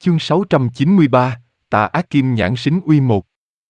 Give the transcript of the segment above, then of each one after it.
Chương 693, Tà ác kim nhãn xính uy một.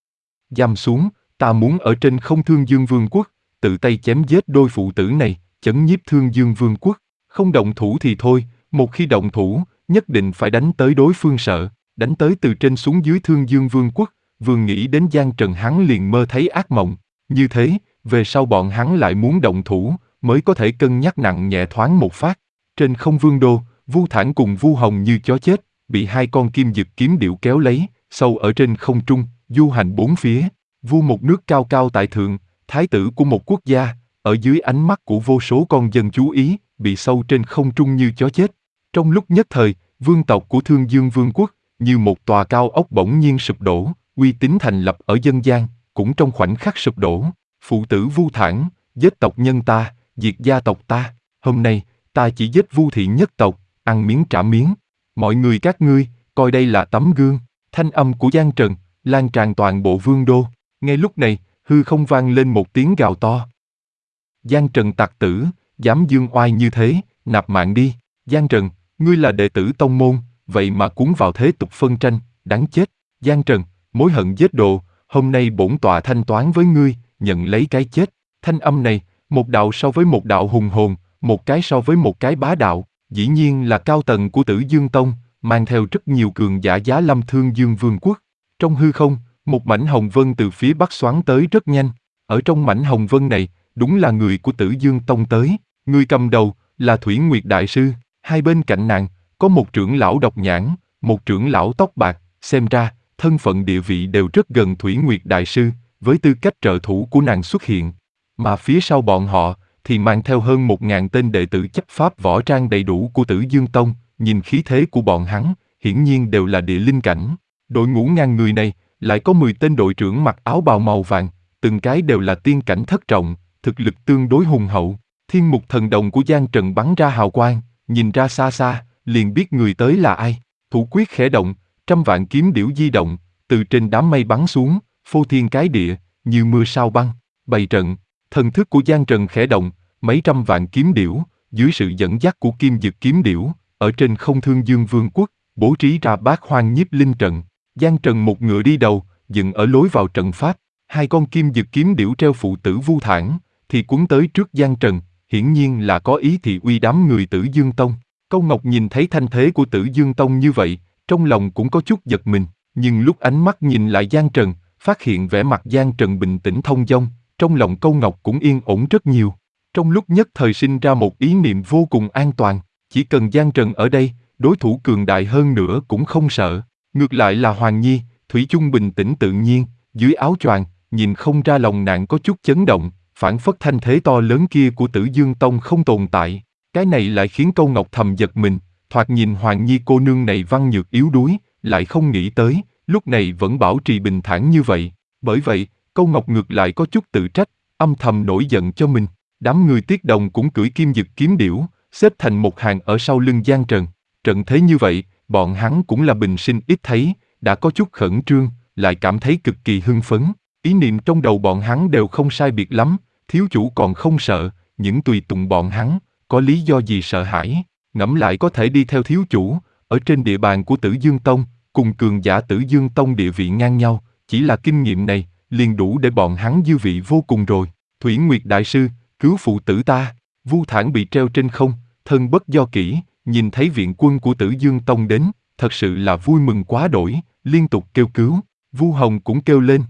Giam xuống, ta muốn ở trên không Thương Dương Vương quốc, tự tay chém giết đôi phụ tử này, chấn nhiếp Thương Dương Vương quốc. Không động thủ thì thôi, một khi động thủ, nhất định phải đánh tới đối phương sợ, đánh tới từ trên xuống dưới Thương Dương Vương quốc. Vừa nghĩ đến Giang Trần hắn liền mơ thấy ác mộng. Như thế, về sau bọn hắn lại muốn động thủ, mới có thể cân nhắc nặng nhẹ thoáng một phát. Trên không Vương đô, Vu Thản cùng Vu Hồng như chó chết, bị hai con kim dực kiếm điểu kéo lấy, sâu ở trên không trung, du hành bốn phía. Vu một nước cao cao tại thượng, thái tử của một quốc gia, ở dưới ánh mắt của vô số con dân chú ý, bị sâu trên không trung như chó chết. Trong lúc nhất thời, vương tộc của Thương Dương Vương quốc, như một tòa cao ốc bỗng nhiên sụp đổ, uy tín thành lập ở dân gian, cũng trong khoảnh khắc sụp đổ. Phụ tử Vu Thản, giết tộc nhân ta, diệt gia tộc ta, hôm nay, ta chỉ giết Vu thị nhất tộc, ăn miếng trả miếng. Mọi người các ngươi, coi đây là tấm gương. Thanh âm của Giang Trần, lan tràn toàn bộ vương đô. Ngay lúc này, hư không vang lên một tiếng gào to. Giang Trần tặc tử, dám dương oai như thế, nạp mạng đi. Giang Trần, ngươi là đệ tử tông môn, vậy mà cuốn vào thế tục phân tranh, đáng chết. Giang Trần, mối hận giết đồ, hôm nay bổn tọa thanh toán với ngươi, nhận lấy cái chết. Thanh âm này, một đạo so với một đạo hùng hồn, một cái so với một cái bá đạo, dĩ nhiên là cao tầng của Tử Dương Tông, mang theo rất nhiều cường giả giá lâm Thương Dương Vương quốc. Trong hư không, một mảnh hồng vân từ phía bắc xoắn tới rất nhanh. Ở trong mảnh hồng vân này, đúng là người của Tử Dương Tông tới. Người cầm đầu là Thủy Nguyệt Đại Sư. Hai bên cạnh nàng, có một trưởng lão độc nhãn, một trưởng lão tóc bạc. Xem ra, thân phận địa vị đều rất gần Thủy Nguyệt Đại Sư, với tư cách trợ thủ của nàng xuất hiện. Mà phía sau bọn họ, thì mang theo hơn 1000 tên đệ tử chấp pháp võ trang đầy đủ của Tử Dương Tông. Nhìn khí thế của bọn hắn, hiển nhiên đều là địa linh cảnh. Đội ngũ ngàn người này, lại có 10 tên đội trưởng mặc áo bào màu vàng, từng cái đều là tiên cảnh thất trọng, thực lực tương đối hùng hậu. Thiên mục thần đồng của Giang Trần bắn ra hào quang, nhìn ra xa xa, liền biết người tới là ai. Thủ quyết khẽ động, trăm vạn kiếm điểu di động, từ trên đám mây bắn xuống, phô thiên cái địa, như mưa sao băng, bày trận. Thần thức của Giang Trần khẽ động, mấy trăm vạn kiếm điểu, dưới sự dẫn dắt của kim dực kiếm điểu, ở trên không Thương Dương Vương quốc, bố trí ra bát hoang nhiếp linh trận. Giang Trần một ngựa đi đầu, dựng ở lối vào trận pháp. Hai con kim dực kiếm điểu treo phụ tử Vu Thản, thì cuốn tới trước Giang Trần, hiển nhiên là có ý thị uy đám người Tử Dương Tông. Câu Ngọc nhìn thấy thanh thế của Tử Dương Tông như vậy, trong lòng cũng có chút giật mình, nhưng lúc ánh mắt nhìn lại Giang Trần, phát hiện vẻ mặt Giang Trần bình tĩnh thông dong, trong lòng Câu Ngọc cũng yên ổn rất nhiều. Trong lúc nhất thời sinh ra một ý niệm vô cùng an toàn, chỉ cần Giang Trần ở đây, đối thủ cường đại hơn nữa cũng không sợ. Ngược lại là Hoàng Nhi, thủy chung bình tĩnh tự nhiên, dưới áo choàng, nhìn không ra lòng nàng có chút chấn động, phảng phất thanh thế to lớn kia của Tử Dương Tông không tồn tại. Cái này lại khiến Câu Ngọc thầm giật mình, thoạt nhìn Hoàng Nhi cô nương này văn nhược yếu đuối, lại không nghĩ tới, lúc này vẫn bảo trì bình thản như vậy. Bởi vậy, Câu Ngọc ngược lại có chút tự trách, âm thầm nổi giận cho mình. Đám người Tiết Đồng cũng cưỡi kim dực kiếm điểu, xếp thành một hàng ở sau lưng Giang Trần. Trận thế như vậy, bọn hắn cũng là bình sinh ít thấy, đã có chút khẩn trương, lại cảm thấy cực kỳ hưng phấn. Ý niệm trong đầu bọn hắn đều không sai biệt lắm, thiếu chủ còn không sợ, những tùy tùng bọn hắn, có lý do gì sợ hãi, ngẫm lại có thể đi theo thiếu chủ, ở trên địa bàn của Tử Dương Tông, cùng cường giả Tử Dương Tông địa vị ngang nhau, chỉ là kinh nghiệm này, liền đủ để bọn hắn dư vị vô cùng rồi. Thủy Nguyệt Đại Sư, cứu phụ tử ta. Vu Thản bị treo trên không, thân bất do kỷ, nhìn thấy viện quân của Tử Dương Tông đến, thật sự là vui mừng quá đổi, liên tục kêu cứu. Vu Hồng cũng kêu lên.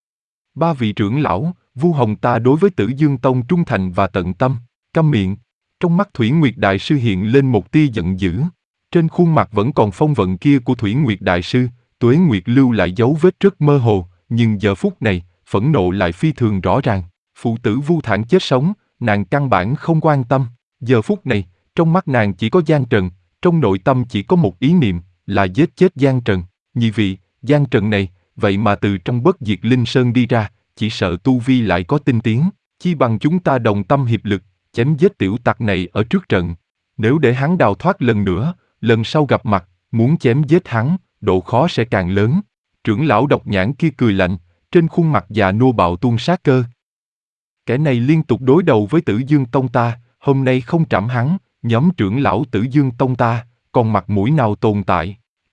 Ba vị trưởng lão, Vu Hồng ta đối với Tử Dương Tông trung thành và tận tâm. Câm miệng. Trong mắt Thủy Nguyệt Đại Sư hiện lên một tia giận dữ. Trên khuôn mặt vẫn còn phong vận kia của Thủy Nguyệt Đại Sư, Tuế Nguyệt lưu lại dấu vết rất mơ hồ, nhưng giờ phút này, phẫn nộ lại phi thường rõ ràng. Phụ tử Vu Thản chết sống, nàng căn bản không quan tâm. Giờ phút này, trong mắt nàng chỉ có Giang Trần, trong nội tâm chỉ có một ý niệm, là giết chết Giang Trần. Nhị vị, Giang Trần này, vậy mà từ trong Bất Diệt Linh Sơn đi ra, chỉ sợ tu vi lại có tinh tiến, chi bằng chúng ta đồng tâm hiệp lực, chém giết tiểu tặc này ở trước trận. Nếu để hắn đào thoát lần nữa, lần sau gặp mặt, muốn chém giết hắn, độ khó sẽ càng lớn. Trưởng lão độc nhãn kia cười lạnh, trên khuôn mặt già nua bạo tuôn sát cơ. Kẻ này liên tục đối đầu với Tử Dương Tông ta, hôm nay không trảm hắn, nhóm trưởng lão Tử Dương Tông ta, còn mặt mũi nào tồn tại.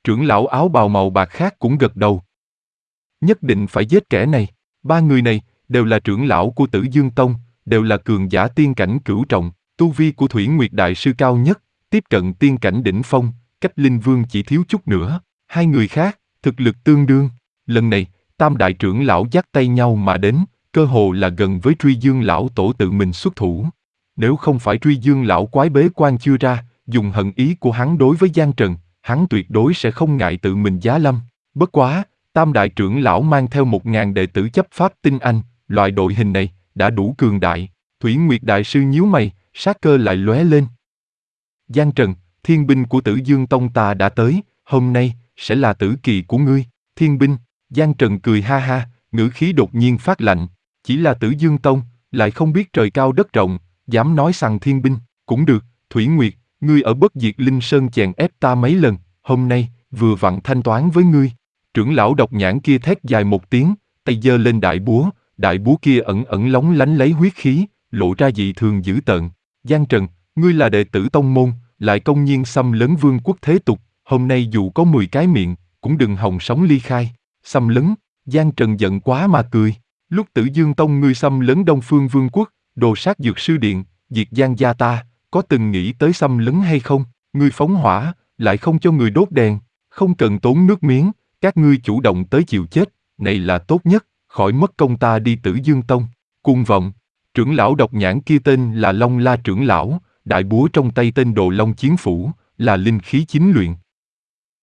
Trưởng lão áo bào màu bạc khác cũng gật đầu. Nhất định phải giết kẻ này. Ba người này đều là trưởng lão của Tử Dương Tông, đều là cường giả tiên cảnh cửu trọng, tu vi của Thủy Nguyệt Đại Sư cao nhất, tiếp cận tiên cảnh đỉnh phong, cách Linh Vương chỉ thiếu chút nữa. Hai người khác, thực lực tương đương. Lần này, Tam đại trưởng lão dắt tay nhau mà đến, cơ hồ là gần với Truy Dương lão tổ tự mình xuất thủ. Nếu không phải Truy Dương lão quái bế quan chưa ra, dùng hận ý của hắn đối với Giang Trần, hắn tuyệt đối sẽ không ngại tự mình giá lâm. Bất quá, Tam đại trưởng lão mang theo 1000 đệ tử chấp pháp tinh anh, loại đội hình này đã đủ cường đại. Thủy Nguyệt Đại Sư nhíu mày, sát cơ lại lóe lên. Giang Trần, thiên binh của Tử Dương Tông ta đã tới, hôm nay sẽ là tử kỳ của ngươi. Thiên binh, Giang Trần cười ha ha, ngữ khí đột nhiên phát lạnh. Chỉ là Tử Dương Tông, lại không biết trời cao đất rộng, dám nói sằng thiên binh. Cũng được, Thủy Nguyệt, ngươi ở Bất Diệt Linh Sơn chèn ép ta mấy lần, hôm nay vừa vặn thanh toán với ngươi. Trưởng lão độc nhãn kia thét dài một tiếng, tay giơ lên đại búa kia ẩn ẩn lóng lánh lấy huyết khí, lộ ra dị thường dữ tợn. Giang Trần, ngươi là đệ tử tông môn, lại công nhiên xâm lấn vương quốc thế tục, hôm nay dù có 10 cái miệng, cũng đừng hòng sống ly khai. Xâm lấn, Giang Trần giận quá mà cười. Lúc Tử Dương Tông ngươi xâm lấn Đông Phương Vương quốc, đồ sát Dược Sư Điện, diệt Giang gia ta, có từng nghĩ tới xâm lấn hay không? Ngươi phóng hỏa, lại không cho người đốt đèn, không cần tốn nước miếng, các ngươi chủ động tới chịu chết, này là tốt nhất, khỏi mất công ta đi Tử Dương Tông. Cuồng vọng, trưởng lão độc nhãn kia tên là Long La trưởng lão, đại búa trong tay tên Đồ Long Chiến Phủ, là linh khí chính luyện,